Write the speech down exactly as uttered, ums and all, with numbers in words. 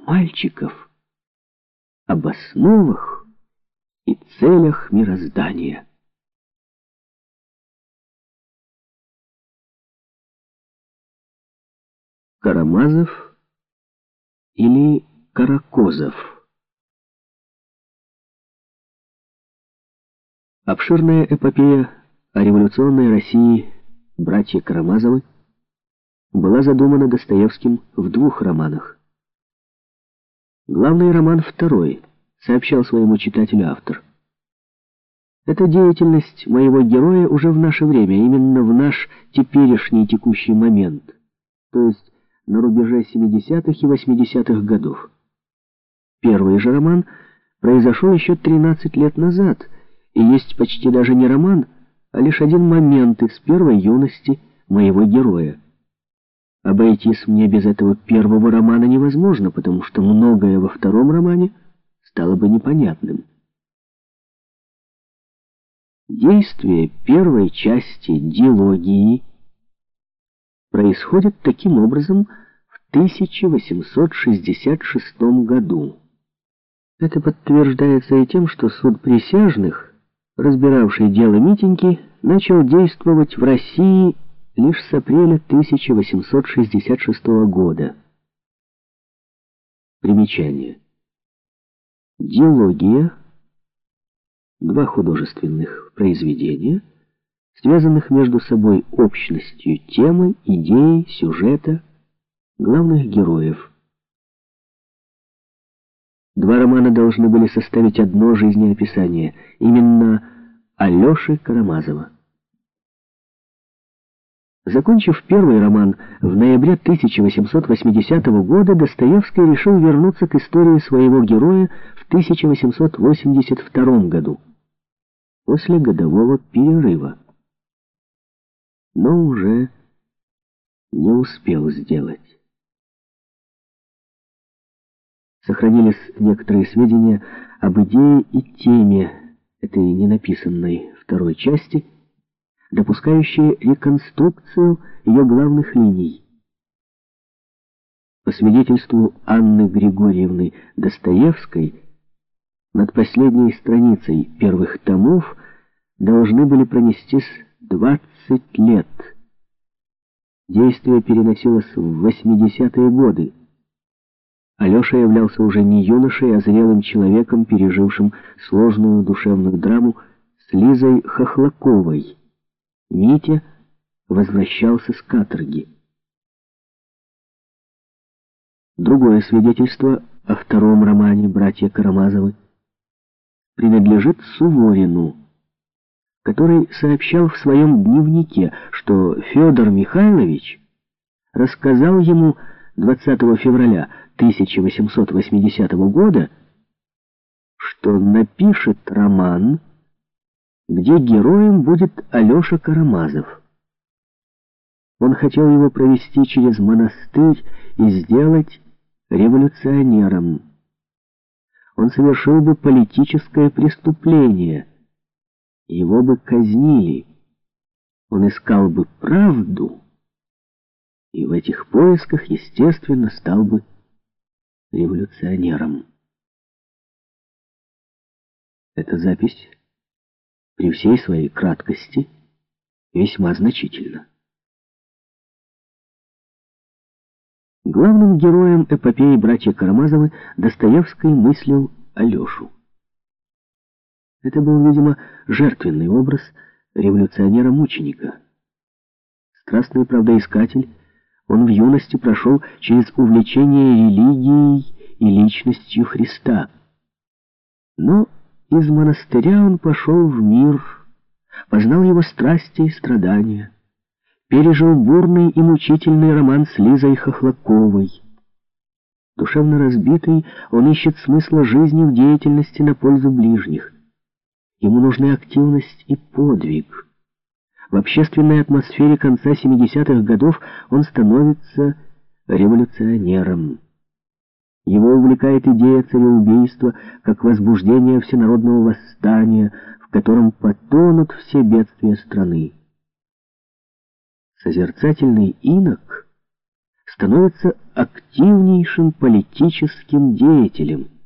мальчиков об основах и целях мироздания. Карамазов или Каракозов. Обширная эпопея о революционной России «Братья Карамазовы» была задумана Достоевским в двух романах. Главный роман второй, сообщал своему читателю автор. Это деятельность моего героя уже в наше время, именно в наш теперешний текущий момент, то есть на рубеже семидесятых и восьмидесятых годов. Первый же роман произошел еще тринадцать лет назад, и есть почти даже не роман, а лишь один момент из первой юности моего героя. Обойтись мне без этого первого романа невозможно, потому что многое во втором романе стало бы непонятным. Действие первой части дилогии происходит таким образом в тысяча восемьсот шестьдесят шестом году. Это подтверждается и тем, что суд присяжных, разбиравший дело Митеньки, начал действовать в России лишь с апреля тысяча восемьсот шестьдесят шестого года. Примечание. Дилогия — два художественных произведения, связанных между собой общностью темы, идеи, сюжета, главных героев. Два романа должны были составить одно жизнеописание, именно Алеши Карамазова. Закончив первый роман в ноябре тысяча восемьсот восьмидесятого года, Достоевский решил вернуться к истории своего героя в тысяча восемьсот восемьдесят втором году, после годового перерыва. Но уже не успел сделать. Сохранились некоторые сведения об идее и теме этой ненаписанной второй части, допускающие реконструкцию ее главных линий. По свидетельству Анны Григорьевны Достоевской, над последней страницей первых томов должны были пронестись двадцать лет. Действие переносилось в восьмидесятые годы. Алеша являлся уже не юношей, а зрелым человеком, пережившим сложную душевную драму с Лизой Хохлаковой. Митя возвращался с каторги. Другое свидетельство о втором романе «Братья Карамазовы» принадлежит Суворину, который сообщал в своем дневнике, что Федор Михайлович рассказал ему двадцатого февраля тысяча восемьсот восьмидесятого года, что напишет роман, где героем будет Алеша Карамазов. Он хотел его провести через монастырь и сделать революционером. Он совершил бы политическое преступление, его бы казнили. Он искал бы правду, и в этих поисках, естественно, стал бы революционером. Эта запись при всей своей краткости весьма значительна. Главным героем эпопеи «Братья Карамазовы» Достоевский мыслил Алешу. Это был, видимо, жертвенный образ революционера-мученика. Страстный правдоискатель, он в юности прошел через увлечение религией и личностью Христа. Но из монастыря он пошел в мир, познал его страсти и страдания, пережил бурный и мучительный роман с Лизой Хохлаковой. Душевно разбитый, он ищет смысла жизни в деятельности на пользу ближних. Ему нужны активность и подвиг. В общественной атмосфере конца семидесятых годов он становится революционером. Его увлекает идея цареубийства как возбуждение всенародного восстания, в котором потонут все бедствия страны. Созерцательный инок становится активнейшим политическим деятелем.